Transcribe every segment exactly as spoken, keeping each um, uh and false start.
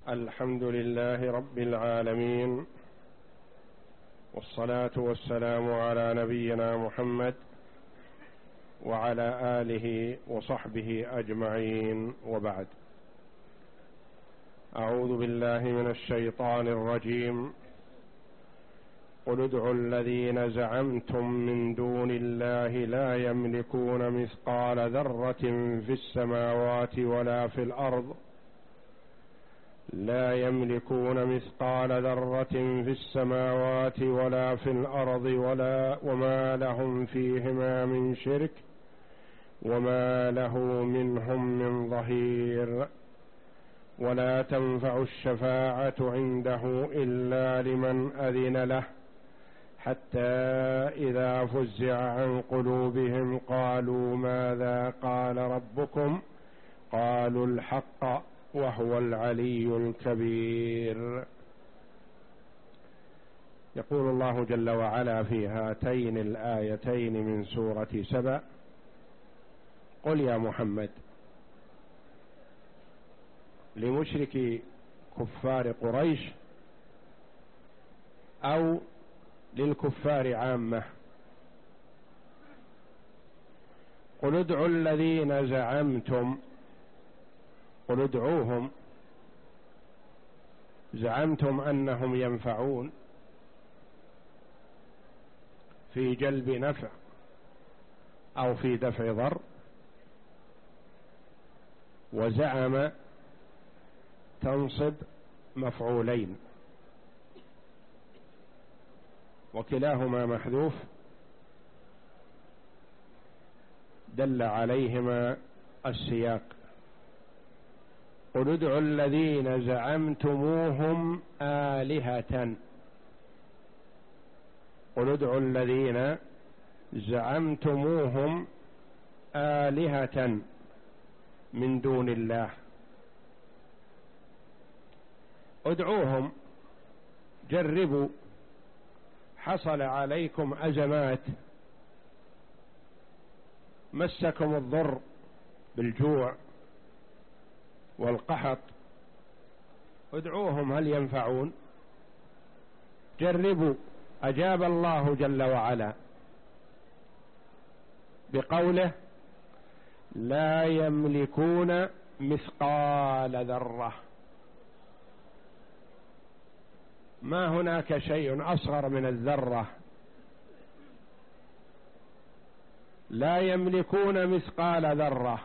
الحمد لله رب العالمين، والصلاة والسلام على نبينا محمد وعلى آله وصحبه أجمعين، وبعد. أعوذ بالله من الشيطان الرجيم. قل ادعوا الذين زعمتم من دون الله لا يملكون مثقال ذرة في السماوات ولا في الأرض لا يملكون مثقال ذرة في السماوات ولا في الأرض ولا وما لهم فيهما من شرك وما له منهم من ظهير. ولا تنفع الشفاعة عنده إلا لمن أذن له، حتى إذا فزع عن قلوبهم قالوا ماذا قال ربكم؟ قالوا الحق وهو العلي الكبير. يقول الله جل وعلا في هاتين الآيتين من سورة سبأ: قل يا محمد لمشركي كفار قريش أو للكفار عامة، قل ادعوا الذين زعمتم، قل ادعوهم، زعمتم أنهم ينفعون في جلب نفع أو في دفع ضر. وزعم تنصب مفعولين وكلاهما محذوف دل عليهما السياق. قل ادعوا الذين زعمتموهم آلهة، قل ادعوا الذين زعمتموهم آلهة من دون الله، ادعوهم، جربوا، حصل عليكم أزمات، مسكم الضر بالجوع والقحط، ادعوهم هل ينفعون؟ جربوا. أجاب الله جل وعلا بقوله: لا يملكون مثقال ذرة. ما هناك شيء أصغر من الذرة. لا يملكون مثقال ذرة.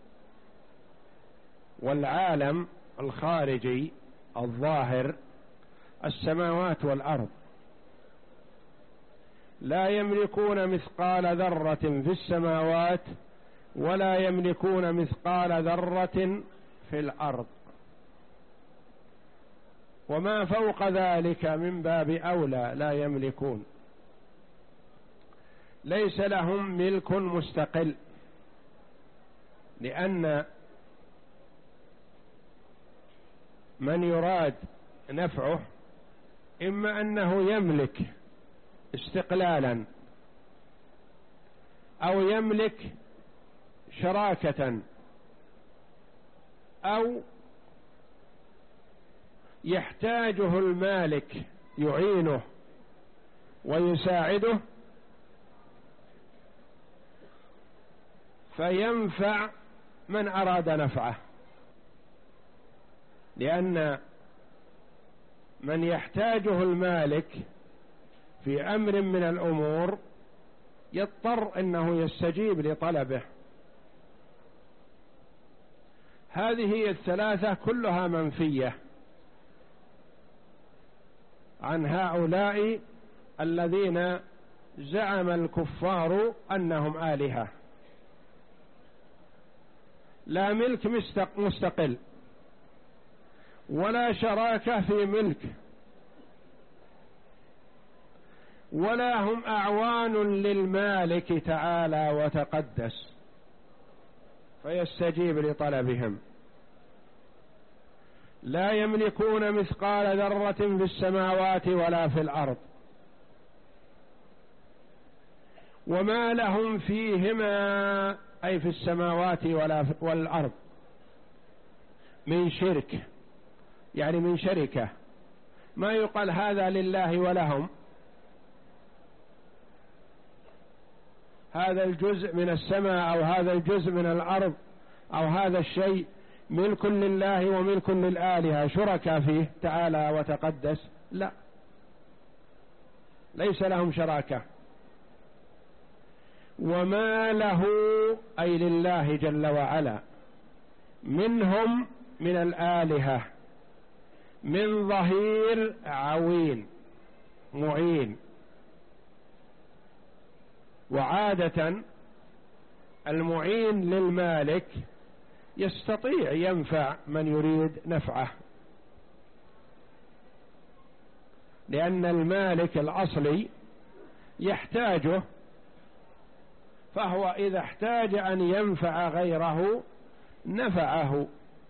والعالم الخارجي الظاهر السماوات والأرض، لا يملكون مثقال ذرة في السماوات ولا يملكون مثقال ذرة في الأرض، وما فوق ذلك من باب أولى لا يملكون. ليس لهم ملك مستقل، لأن من يراد نفعه إما أنه يملك استقلالا أو يملك شراكة أو يحتاجه المالك يعينه ويساعده فينفع من أراد نفعه، لأن من يحتاجه المالك في أمر من الأمور يضطر أنه يستجيب لطلبه. هذه الثلاثة كلها منفية عن هؤلاء الذين زعم الكفار أنهم آلهة. لا ملك مستقل ولا شراكة في ملك ولا هم أعوان للمالك تعالى وتقدس فيستجيب لطلبهم. لا يملكون مثقال ذرة في السماوات ولا في الأرض وما لهم فيهما أي في السماوات والأرض من شرك يعني من شركة، ما يقال هذا لله ولهم، هذا الجزء من السماء أو هذا الجزء من الأرض أو هذا الشيء ملك لله وملك للآلهة شركاء فيه تعالى وتقدس، لا، ليس لهم شراكة. وما له أي لله جل وعلا منهم من الآلهة من ظهير عوين معين. وعادة المعين للمالك يستطيع ينفع من يريد نفعه، لأن المالك الأصلي يحتاجه، فهو إذا احتاج أن ينفع غيره نفعه،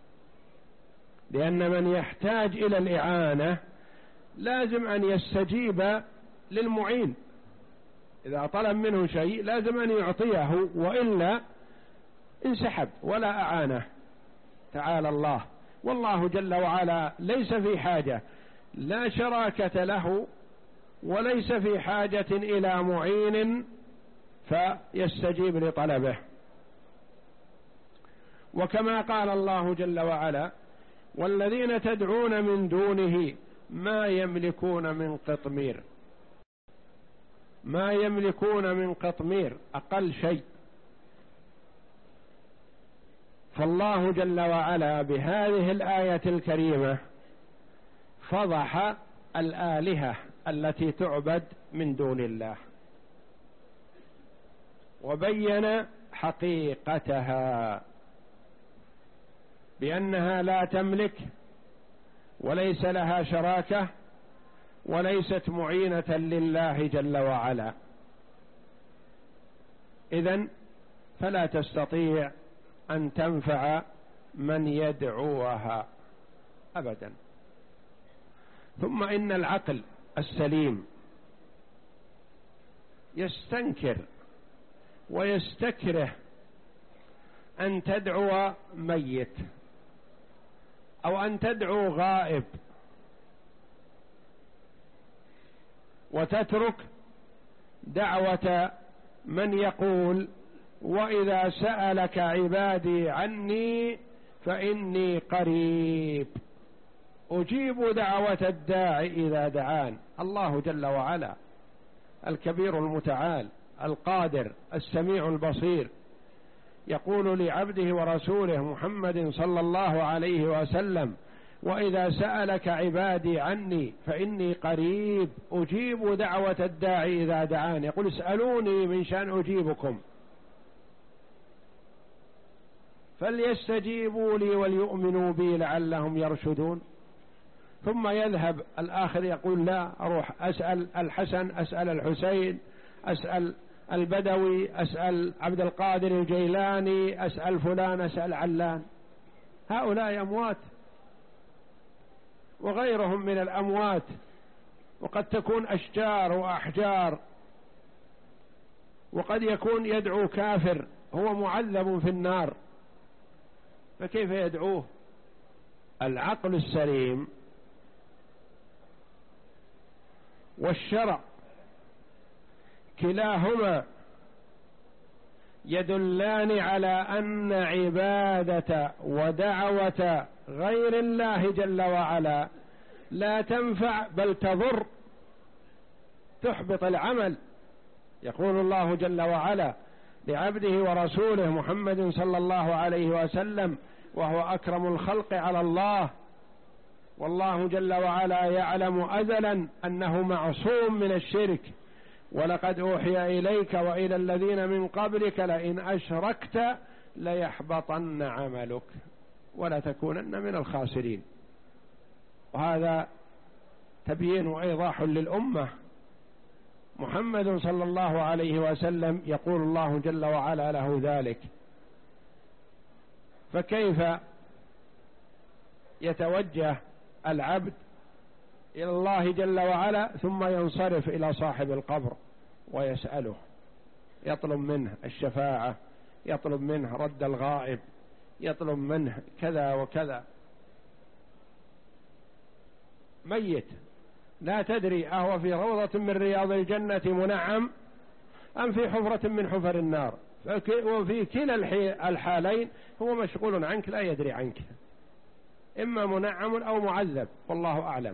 لأن من يحتاج إلى الإعانة لازم أن يستجيب للمعين، إذا طلب منه شيء لازم أن يعطيه، وإلا انسحب ولا أعانه تعالى الله. والله جل وعلا ليس في حاجة، لا شراكة له، وليس في حاجة إلى معين فيستجيب لطلبه. وكما قال الله جل وعلا: والذين تدعون من دونه ما يملكون من قطمير. ما يملكون من قطمير أقل شيء. فالله جل وعلا بهذه الآية الكريمة فضح الآلهة التي تعبد من دون الله، وبين حقيقتها بأنها لا تملك، وليس لها شراكة، وليست معينة لله جل وعلا. إذن فلا تستطيع أن تنفع من يدعوها أبدا. ثم إن العقل السليم يستنكر ويستكره أن تدعو ميت أو أن تدعو غائب، وتترك دعوة من يقول: وإذا سألك عبادي عني فإني قريب أجيب دعوة الداعي إذا دعان. الله جل وعلا الكبير المتعال القادر السميع البصير يقول لعبده ورسوله محمد صلى الله عليه وسلم: وإذا سألك عبادي عني فإني قريب أجيب دعوة الداعي إذا دعان. يقول: اسألوني من شأن أجيبكم، فليستجيبوا لي وليؤمنوا بي لعلهم يرشدون. ثم يذهب الآخر يقول: لا، أروح أسأل الحسن، أسأل الحسين، أسأل البدوي، أسأل عبد القادر الجيلاني، أسأل فلان، أسأل علان. هؤلاء أموات وغيرهم من الأموات، وقد تكون أشجار وأحجار، وقد يكون يدعو كافر هو معذب في النار، فكيف يدعوه؟ العقل السليم والشرع كلاهما يدلان على أن عبادة ودعوة غير الله جل وعلا لا تنفع بل تضر، تحبط العمل. يقول الله جل وعلا لعبده ورسوله محمد صلى الله عليه وسلم وهو أكرم الخلق على الله، والله جل وعلا يعلم أزلا أنه معصوم من الشرك: ولقد أوحي إليك وإلى الذين من قبلك لئن أشركت ليحبطن عملك ولتكونن من الخاسرين. وهذا تبيين وإيضاح للأمة. محمد صلى الله عليه وسلم يقول الله جل وعلا له ذلك، فكيف يتوجه العبد إلى الله جل وعلا ثم ينصرف إلى صاحب القبر ويسأله، يطلب منه الشفاعة، يطلب منه رد الغائب، يطلب منه كذا وكذا؟ ميت، لا تدري أهو في روضة من رياض الجنة منعم أم في حفرة من حفر النار، وفي كلا الحالين هو مشغول عنك لا يدري عنك، إما منعم أو معذب والله أعلم.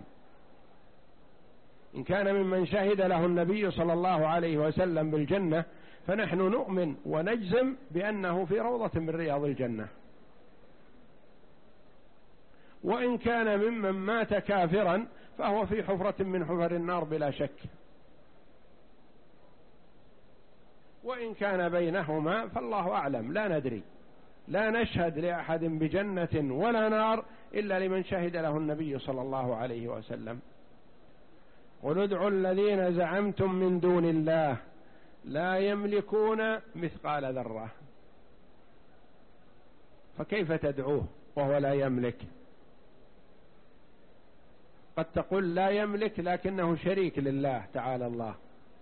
إن كان ممن شهد له النبي صلى الله عليه وسلم بالجنة فنحن نؤمن ونجزم بأنه في روضة من رياض الجنة، وإن كان ممن مات كافرا فهو في حفرة من حفر النار بلا شك، وإن كان بينهما فالله أعلم، لا ندري، لا نشهد لأحد بجنة ولا نار إلا لمن شهد له النبي صلى الله عليه وسلم. قل ادعوا الذين زعمتم من دون الله لا يملكون مثقال ذرة، فكيف تدعوه وهو لا يملك؟ قد تقول لا يملك لكنه شريك لله تعالى الله.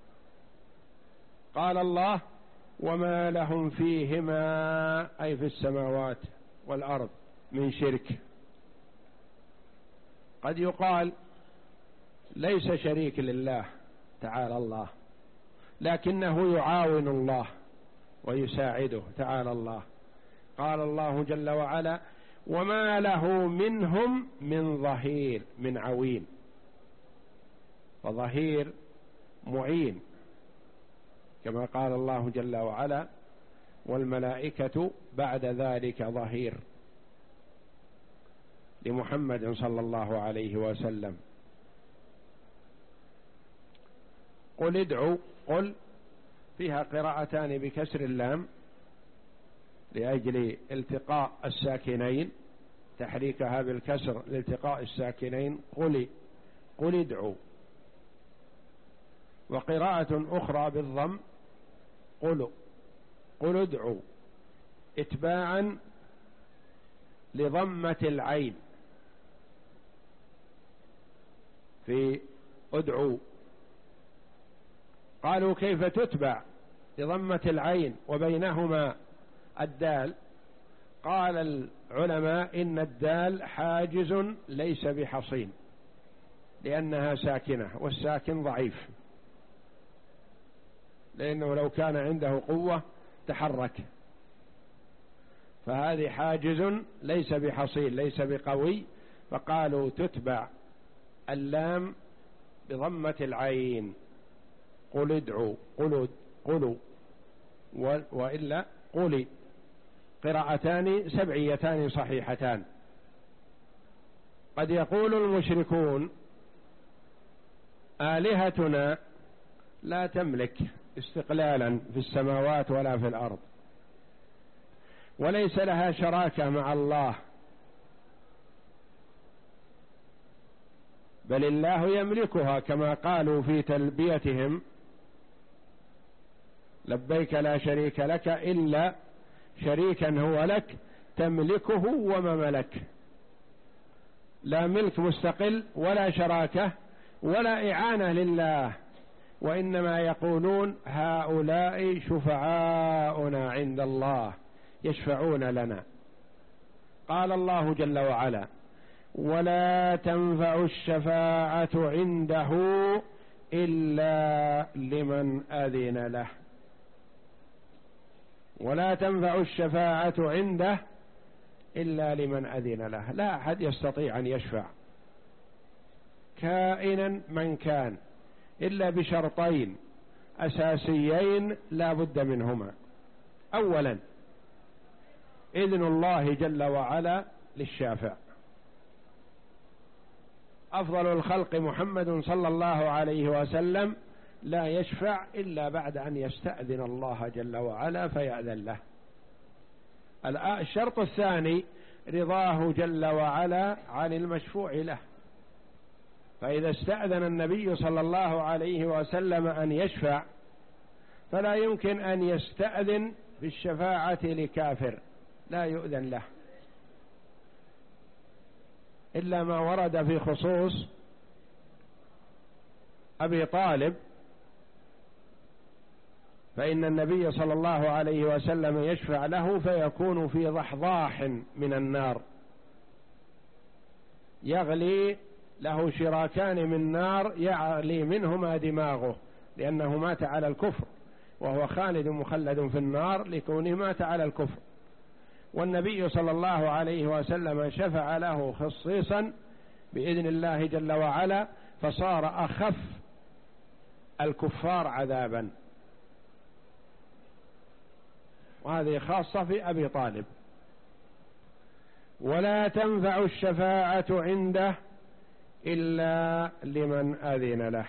قال الله وما لهم فيهما أي في السماوات والأرض من شرك. قد يقال ليس شريك لله تعالى الله لكنه يعاون الله ويساعده تعالى الله. قال الله جل وعلا وما له منهم من ظهير، من عوين، وظهير معين كما قال الله جل وعلا والملائكة بعد ذلك ظهير لمحمد صلى الله عليه وسلم. قل ادعوا، قل فيها قراءتان بكسر اللام لأجل التقاء الساكنين، تحريكها بالكسر لالتقاء الساكنين، قل قل ادعوا. وقراءة أخرى بالضم قل قل ادعوا اتباعا لضمة العين في ادعوا. قالوا كيف تتبع لضمة العين وبينهما الدال؟ قال العلماء إن الدال حاجز ليس بحصين لأنها ساكنة، والساكن ضعيف، لأنه لو كان عنده قوة تحرك، فهذه حاجز ليس بحصين ليس بقوي، فقالوا تتبع اللام بضمة العين قل ادعوا قلوا قلوا وإلا قولي. قراءتان سبعيتان صحيحتان. قد يقول المشركون آلهتنا لا تملك استقلالا في السماوات ولا في الأرض، وليس لها شراكة مع الله، بل الله يملكها كما قالوا في تلبيتهم لبيك لا شريك لك إلا شريكا هو لك تملكه وما ملك. لا ملك مستقل ولا شراكة ولا إعانة لله، وإنما يقولون هؤلاء شفعاؤنا عند الله يشفعون لنا. قال الله جل وعلا ولا تنفع الشفاعة عنده إلا لمن أذن له. ولا تنفع الشفاعة عنده إلا لمن أذن له، لا أحد يستطيع أن يشفع كائنا من كان إلا بشرطين أساسيين لا بد منهما. أولا إذن الله جل وعلا للشافع. أفضل الخلق محمد صلى الله عليه وسلم لا يشفع إلا بعد أن يستأذن الله جل وعلا فيأذن له. الشرط الثاني رضاه جل وعلا عن المشفوع له، فإذا استأذن النبي صلى الله عليه وسلم أن يشفع فلا يمكن أن يستأذن في الشفاعة لكافر لا يؤذن له، إلا ما ورد في خصوص أبي طالب، فإن النبي صلى الله عليه وسلم يشفع له فيكون في ضحضاح من النار يغلي له شراكان من نار يعلي منهما دماغه لأنه مات على الكفر، وهو خالد مخلد في النار لكونه مات على الكفر. والنبي صلى الله عليه وسلم شفع له خصيصا بإذن الله جل وعلا، فصار أخف الكفار عذابا. وهذه خاصة في أبي طالب. ولا تنفع الشفاعة عنده إلا لمن أذن له،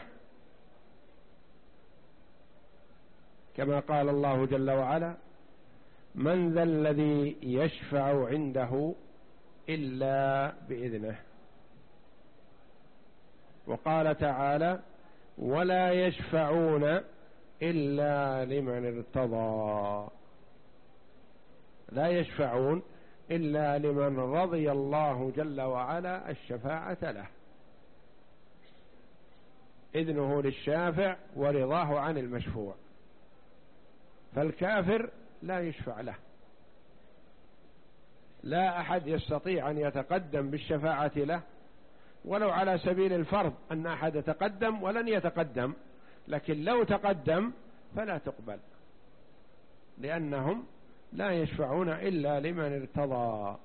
كما قال الله جل وعلا: من ذا الذي يشفع عنده إلا بإذنه. وقال تعالى: ولا يشفعون إلا لمن ارتضى. لا يشفعون إلا لمن رضي الله جل وعلا الشفاعة له، إذنه للشافع ورضاه عن المشفوع. فالكافر لا يشفع له، لا أحد يستطيع أن يتقدم بالشفاعة له، ولو على سبيل الفرض أن أحد يتقدم ولن يتقدم، لكن لو تقدم فلا تقبل، لأنهم لا يشفعون إلا لمن ارتضى.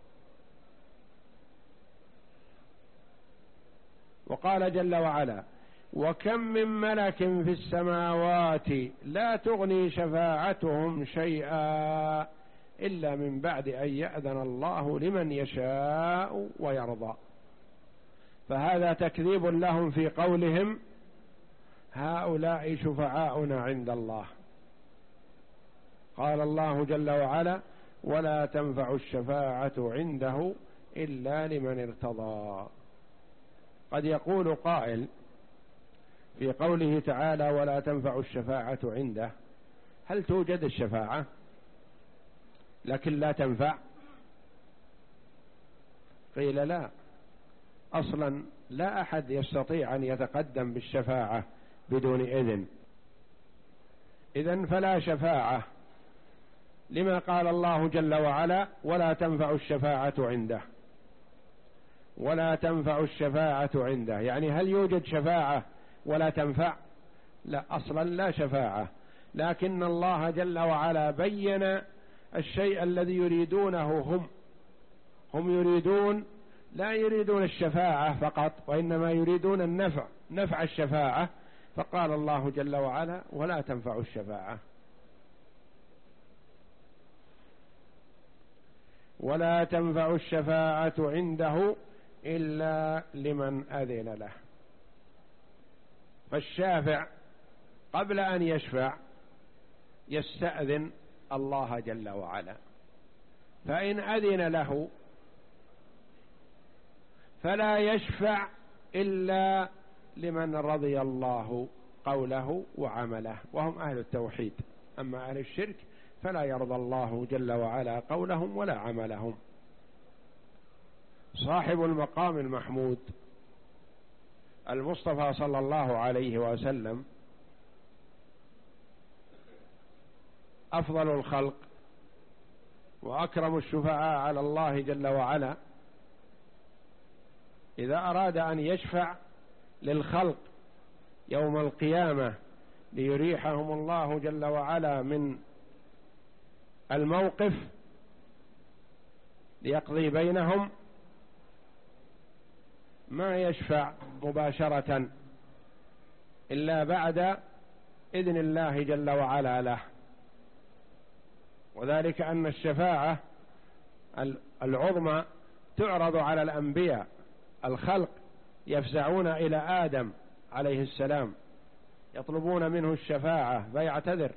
وقال جل وعلا: وكم من ملك في السماوات لا تغني شفاعتهم شيئا إلا من بعد أن يأذن الله لمن يشاء ويرضى. فهذا تكذيب لهم في قولهم: هؤلاء شفعاؤنا عند الله. قال الله جل وعلا: ولا تنفع الشفاعة عنده إلا لمن ارتضى. قد يقول قائل في قوله تعالى: ولا تنفع الشفاعة عنده، هل توجد الشفاعة لكن لا تنفع؟ قيل لا، أصلا لا أحد يستطيع أن يتقدم بالشفاعة بدون إذن، إذن فلا شفاعة. لما قال الله جل وعلا: ولا تنفع الشفاعة عنده. ولا تنفع الشفاعة عنده يعني هل يوجد شفاعة ولا تنفع؟ لا، أصلا لا شفاعة، لكن الله جل وعلا بين الشيء الذي يريدونه هم هم يريدون لا يريدون الشفاعة فقط، وإنما يريدون النفع، نفع الشفاعة. فقال الله جل وعلا: ولا تنفع الشفاعة. ولا تنفع الشفاعة عنده إلا لمن أذن له. فالشافع قبل أن يشفع يستأذن الله جل وعلا، فإن أذن له فلا يشفع إلا لمن رضي الله قوله وعمله، وهم أهل التوحيد. أما أهل الشرك فلا يرضى الله جل وعلا قولهم ولا عملهم. صاحب المقام المحمود المصطفى صلى الله عليه وسلم أفضل الخلق وأكرم الشفعاء على الله جل وعلا، إذا أراد أن يشفع للخلق يوم القيامة ليريحهم الله جل وعلا من الموقف ليقضي بينهم، ما يشفع مباشرة إلا بعد إذن الله جل وعلا له. وذلك أن الشفاعة العظمى تعرض على الأنبياء. الخلق يفزعون إلى آدم عليه السلام يطلبون منه الشفاعة فيعتذر،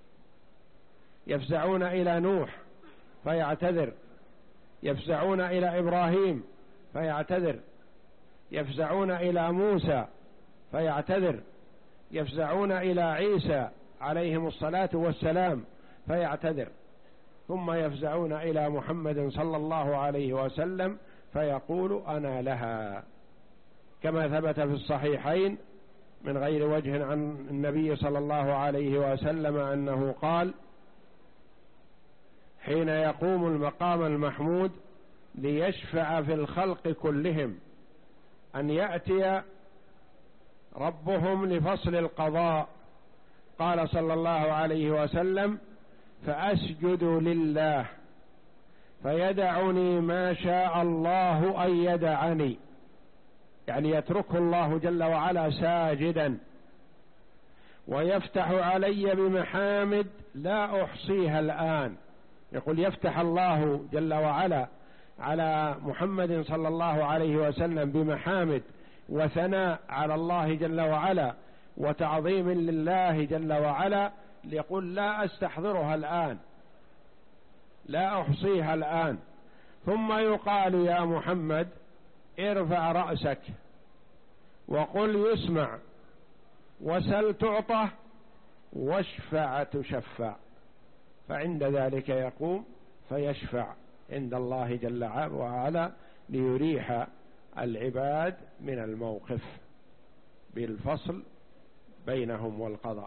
يفزعون إلى نوح فيعتذر، يفزعون إلى إبراهيم فيعتذر، يفزعون إلى موسى فيعتذر، يفزعون إلى عيسى عليهم الصلاة والسلام فيعتذر، ثم يفزعون إلى محمد صلى الله عليه وسلم فيقول أنا لها، كما ثبت في الصحيحين من غير وجه عن النبي صلى الله عليه وسلم أنه قال: حين يقوم المقام المحمود ليشفع في الخلق كلهم أن يأتي ربهم لفصل القضاء. قال صلى الله عليه وسلم: فأسجد لله فيدعني ما شاء الله أن يدعني، يعني يتركه الله جل وعلا ساجدا، ويفتح علي بمحامد لا أحصيها الآن. يقول يفتح الله جل وعلا على محمد صلى الله عليه وسلم بمحامد وثناء على الله جل وعلا وتعظيم لله جل وعلا، ليقول لا أستحضرها الآن، لا أحصيها الآن. ثم يقال: يا محمد ارفع رأسك وقل يسمع، وسل تعطى، واشفع تشفع. فعند ذلك يقوم فيشفع عند الله جل وعلا ليريح العباد من الموقف بالفصل بينهم والقضاء.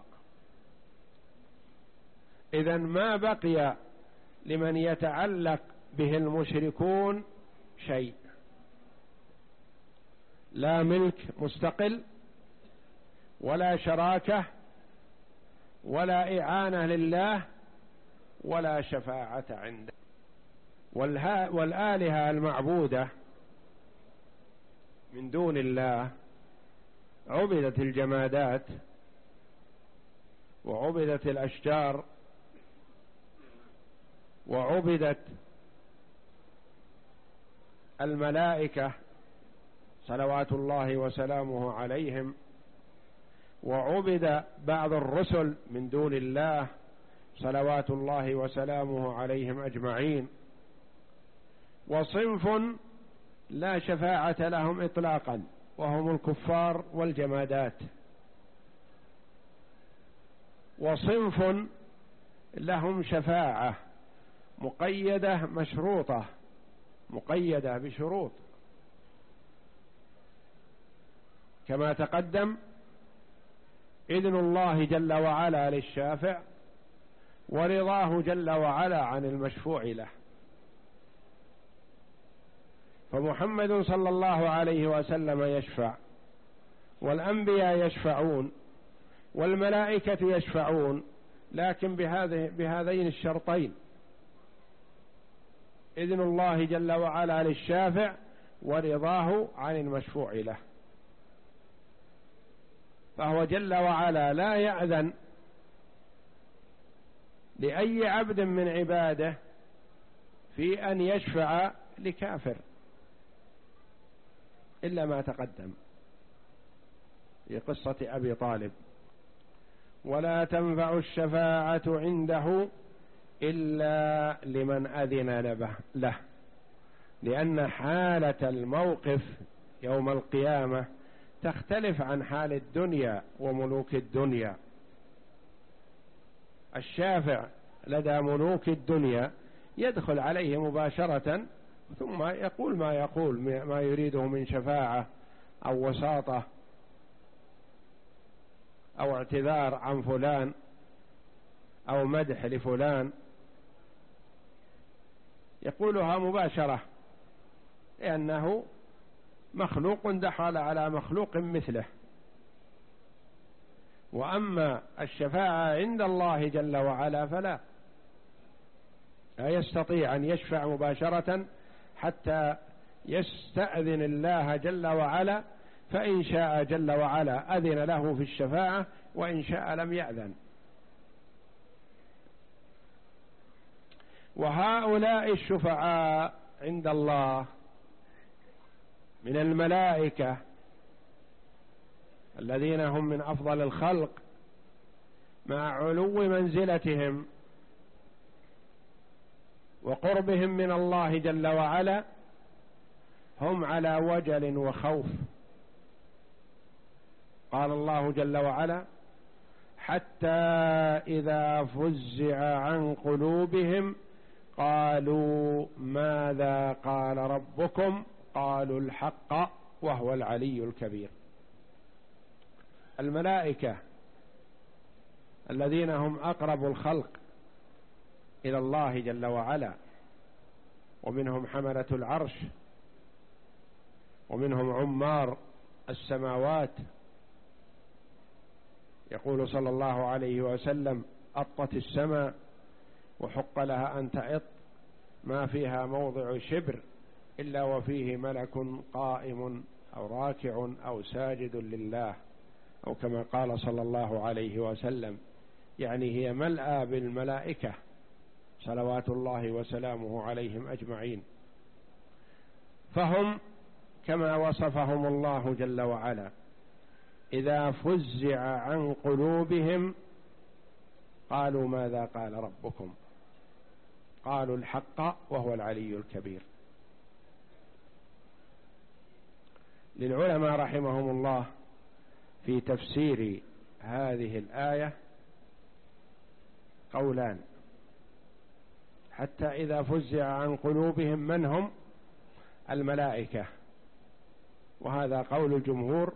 إذن ما بقي لمن يتعلق به المشركون شيء، لا ملك مستقل ولا شراكة ولا إعانة لله ولا شفاعة عنده. والآلهة المعبودة من دون الله عبدت الجمادات وعبدت الأشجار وعبدت الملائكة صلوات الله وسلامه عليهم، وعبد بعض الرسل من دون الله صلوات الله وسلامه عليهم أجمعين. وصنف لا شفاعة لهم إطلاقا وهم الكفار والجمادات، وصنف لهم شفاعة مقيدة مشروطة، مقيدة بشروط كما تقدم: إذن الله جل وعلا للشافع، ورضاه جل وعلا عن المشفوع له. فمحمد صلى الله عليه وسلم يشفع، والأنبياء يشفعون، والملائكة يشفعون، لكن بهذه بهذين الشرطين: إذن الله جل وعلا للشافع ورضاه عن المشفوع له. فهو جل وعلا لا يأذن لأي عبد من عباده في أن يشفع لكافر إلا ما تقدم في قصة أبي طالب: ولا تنفع الشفاعة عنده إلا لمن أذن له، لأن حالة الموقف يوم القيامة تختلف عن حال الدنيا وملوك الدنيا. الشافع لدى ملوك الدنيا يدخل عليه مباشرة ثم يقول ما يقول ما يريده من شفاعة أو وساطة أو اعتذار عن فلان أو مدح لفلان، يقولها مباشرة لأنه مخلوق دخل على مخلوق مثله. وأما الشفاعة عند الله جل وعلا فلا، لا يستطيع أن يشفع مباشرة حتى يستأذن الله جل وعلا، فإن شاء جل وعلا أذن له في الشفاعة، وإن شاء لم يأذن. وهؤلاء الشفعاء عند الله من الملائكة الذين هم من أفضل الخلق مع علو منزلتهم وقربهم من الله جل وعلا، هم على وجل وخوف. قال الله جل وعلا: حتى إذا فزع عن قلوبهم قالوا ماذا قال ربكم قالوا الحق وهو العلي الكبير. الملائكة الذين هم أقرب الخلق إلى الله جل وعلا، ومنهم حملة العرش ومنهم عمار السماوات. يقول صلى الله عليه وسلم: أطت السماء وحق لها أن تأط، ما فيها موضع شبر إلا وفيه ملك قائم أو راكع أو ساجد لله، أو كما قال صلى الله عليه وسلم، يعني هي ملأى بالملائكة صلوات الله وسلامه عليهم أجمعين. فهم كما وصفهم الله جل وعلا: إذا فزع عن قلوبهم قالوا ماذا قال ربكم؟ قالوا الحق وهو العلي الكبير. للعلماء رحمهم الله في تفسير هذه الآية قولان: حتى إذا فزع عن قلوبهم من هم؟ الملائكة، وهذا قول الجمهور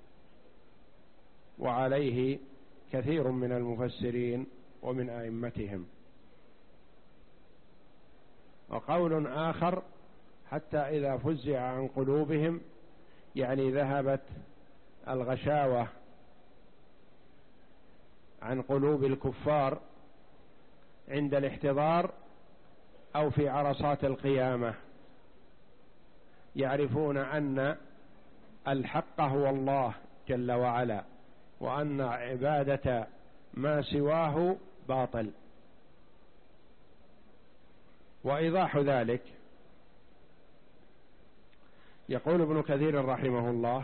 وعليه كثير من المفسرين ومن أئمتهم. وقول آخر: حتى إذا فزع عن قلوبهم يعني ذهبت الغشاوة عن قلوب الكفار عند الاحتضار أو في عرصات القيامة، يعرفون أن الحق هو الله جل وعلا، وأن عبادة ما سواه باطل. وإيضاح ذلك يقول ابن كثير رحمه الله: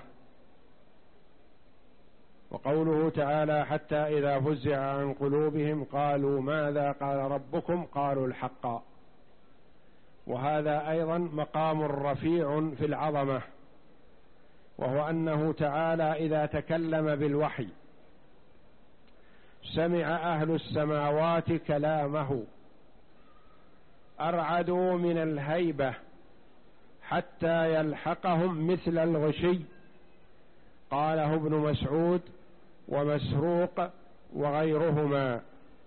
وقوله تعالى: حتى إذا فزع عن قلوبهم قالوا ماذا قال ربكم؟ قالوا الحق. وهذا أيضا مقام رفيع في العظمة، وهو أنه تعالى إذا تكلم بالوحي سمع أهل السماوات كلامه أرعدوا من الهيبة حتى يلحقهم مثل الغشي. قاله ابن مسعود ومسروق وغيرهما.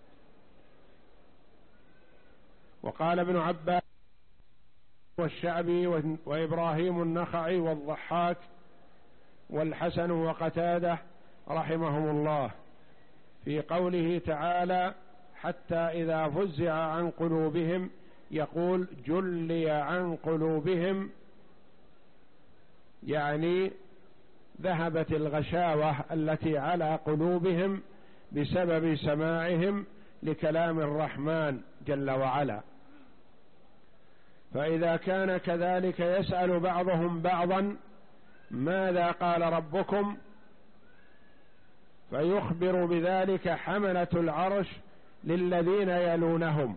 وقال ابن عباس والشعبي وإبراهيم النخعي والضحاك والحسن وقتادة رحمهم الله في قوله تعالى: حتى إذا فزع عن قلوبهم، يقول جلي عن قلوبهم، يعني ذهبت الغشاوة التي على قلوبهم بسبب سماعهم لكلام الرحمن جل وعلا. فإذا كان كذلك يسأل بعضهم بعضا ماذا قال ربكم، فيخبر بذلك حملة العرش للذين يلونهم،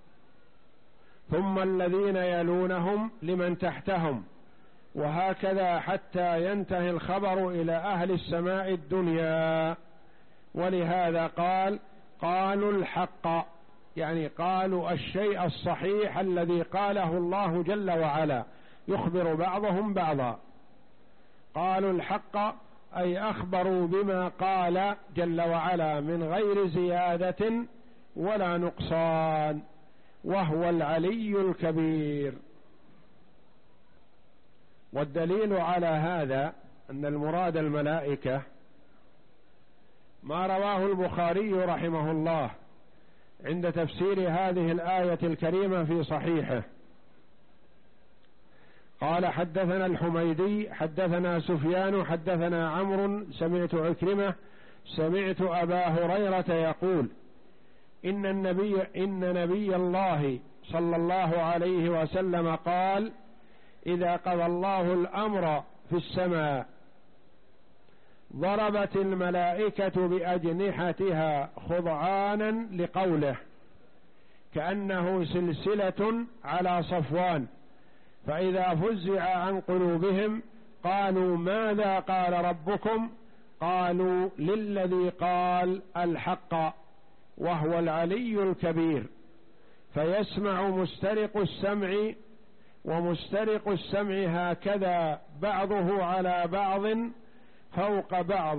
ثم الذين يلونهم لمن تحتهم، وهكذا حتى ينتهي الخبر إلى أهل السماء الدنيا. ولهذا قال: قالوا الحق، يعني قالوا الشيء الصحيح الذي قاله الله جل وعلا، يخبر بعضهم بعضا. قالوا الحق أي أخبروا بما قال جل وعلا من غير زيادة ولا نقصان، وهو العلي الكبير. والدليل على هذا أن المراد الملائكة ما رواه البخاري رحمه الله عند تفسير هذه الآية الكريمة في صحيحه. قال: حدثنا الحميدي حدثنا سفيان حدثنا عمرو سمعت عكرمة سمعت أبا هريرة يقول: إن النبي إن نبي الله صلى الله عليه وسلم قال: إذا قضى الله الأمر في السماء ضربت الملائكة بأجنحتها خضعانا لقوله، كأنه سلسلة على صفوان. فإذا فزع عن قلوبهم قالوا ماذا قال ربكم؟ قالوا للذي قال الحق وهو العلي الكبير. فيسمع مسترق السمع ومسترق السمع هكذا بعضه على بعض فوق بعض،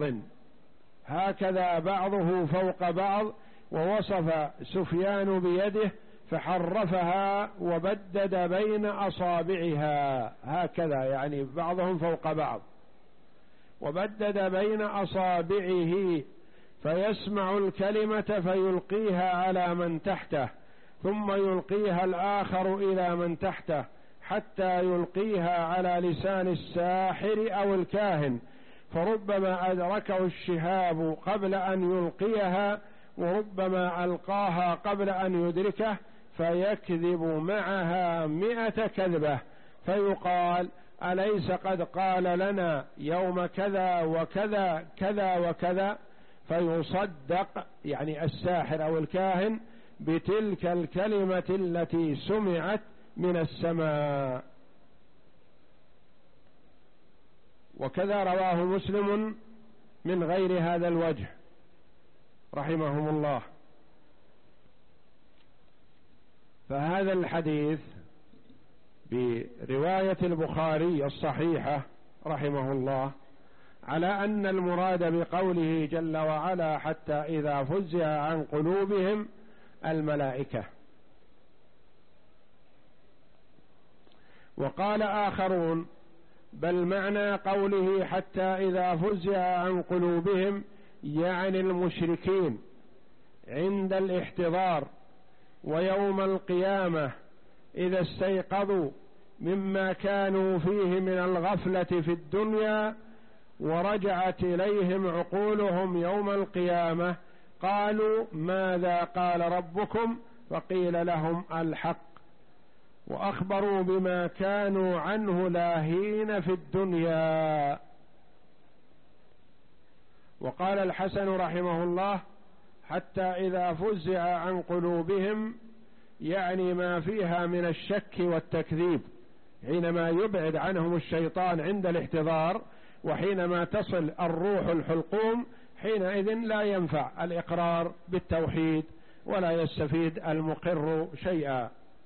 هكذا بعضه فوق بعض. ووصف سفيان بيده فحرفها وبدد بين أصابعها هكذا، يعني بعضهم فوق بعض، وبدد بين أصابعه فيسمع الكلمة فيلقيها على من تحته، ثم يلقيها الآخر إلى من تحته حتى يلقيها على لسان الساحر أو الكاهن، فربما أدركه الشهاب قبل أن يلقيها، وربما ألقاها قبل أن يدركه، فيكذب معها مئة كذبة، فيقال: أليس قد قال لنا يوم كذا وكذا كذا وكذا؟ فيصدق يعني الساحر أو الكاهن بتلك الكلمة التي سمعت من السماء. وكذا رواه مسلم من غير هذا الوجه رحمهم الله. فهذا الحديث برواية البخاري الصحيحة رحمه الله على أن المراد بقوله جل وعلا حتى إذا فزع عن قلوبهم الملائكة. وقال آخرون: بل معنى قوله حتى إذا فزع عن قلوبهم يعني المشركين عند الاحتضار، ويوم القيامة إذا استيقظوا مما كانوا فيه من الغفلة في الدنيا ورجعت إليهم عقولهم يوم القيامة، قالوا: ماذا قال ربكم؟ فقيل لهم: الحق، وأخبروا بما كانوا عنه لاهين في الدنيا. وقال الحسن رحمه الله: حتى إذا فزع عن قلوبهم يعني ما فيها من الشك والتكذيب، حينما يبعد عنهم الشيطان عند الاحتضار، وحينما تصل الروح الحلقوم حينئذ لا ينفع الإقرار بالتوحيد ولا يستفيد المقر شيئا.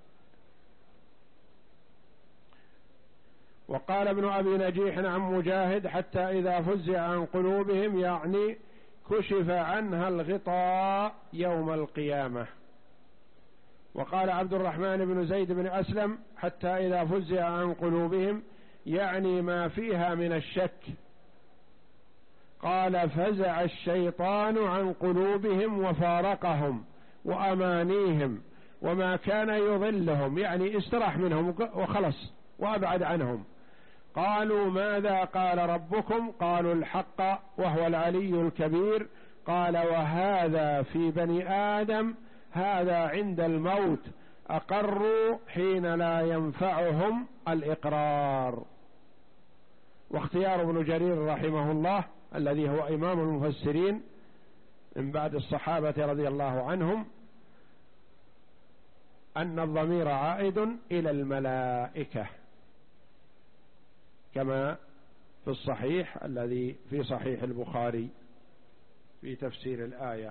وقال ابن أبي نجيح عن مجاهد: حتى إذا فزع عن قلوبهم يعني كشف عنها الغطاء يوم القيامة. وقال عبد الرحمن بن زيد بن أسلم: حتى إذا فزع عن قلوبهم يعني ما فيها من الشك. قال: فزع الشيطان عن قلوبهم وفارقهم وأمانيهم وما كان يضلهم، يعني استراح منهم وخلص وأبعد عنهم. قالوا: ماذا قال ربكم؟ قالوا: الحق وهو العلي الكبير. قال: وهذا في بني آدم، هذا عند الموت أقروا حين لا ينفعهم الإقرار. واختيار ابن جرير رحمه الله الذي هو إمام المفسرين من بعد الصحابة رضي الله عنهم أن الضمير عائد إلى الملائكة، كما في الصحيح الذي في صحيح البخاري في تفسير الآية.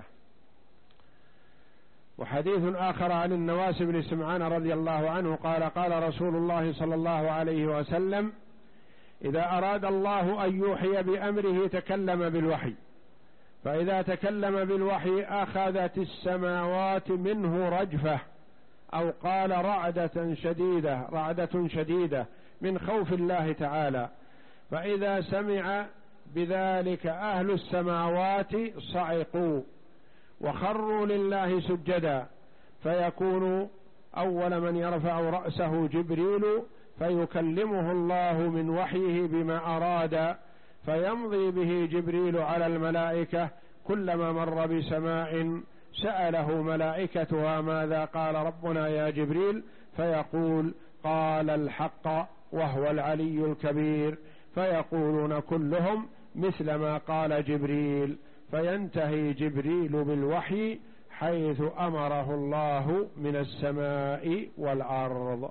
وحديث آخر عن النواس بن سمعان رضي الله عنه قال: قال رسول الله صلى الله عليه وسلم: إذا أراد الله أن يوحي بأمره تكلم بالوحي، فإذا تكلم بالوحي أخذت السماوات منه رجفة، أو قال رعدة شديدة رعدة شديدة من خوف الله تعالى، فإذا سمع بذلك أهل السماوات صعقوا وخروا لله سجدا، فيكون أول من يرفع رأسه جبريل فيكلمه الله من وحيه بما أراد، فيمضي به جبريل على الملائكة، كلما مر بسماء سأله ملائكتها: ماذا قال ربنا يا جبريل؟ فيقول: قال الحق وهو العلي الكبير، فيقولون كلهم مثل ما قال جبريل، فينتهي جبريل بالوحي حيث أمره الله من السماء والأرض.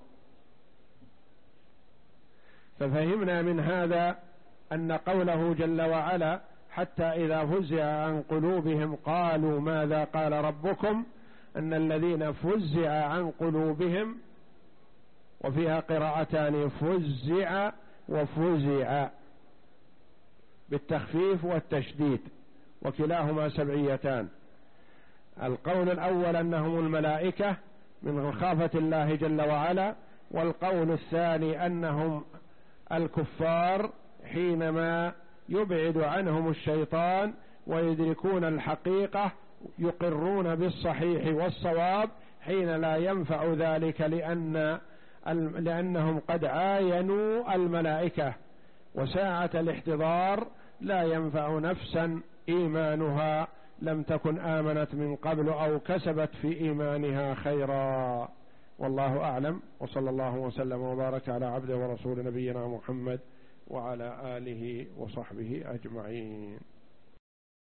ففهمنا من هذا أن قوله جل وعلا: حتى إذا فزع عن قلوبهم قالوا ماذا قال ربكم، أن الذين فزع عن قلوبهم، وفيها قراءتان: فزع وفزع بالتخفيف والتشديد، وكلاهما سبعيتان. القول الأول أنهم الملائكة، من مخافة الله جل وعلا. والقول الثاني أنهم الكفار حينما يبعد عنهم الشيطان ويدركون الحقيقة يقرون بالصحيح والصواب حين لا ينفع ذلك، لأن لأنهم قد عاينوا الملائكة، وساعة الاحتضار لا ينفع نفسا إيمانها لم تكن آمنت من قبل أو كسبت في إيمانها خيرا. والله أعلم، وصلى الله وسلم وبارك على عبده ورسول نبينا محمد وعلى آله وصحبه أجمعين.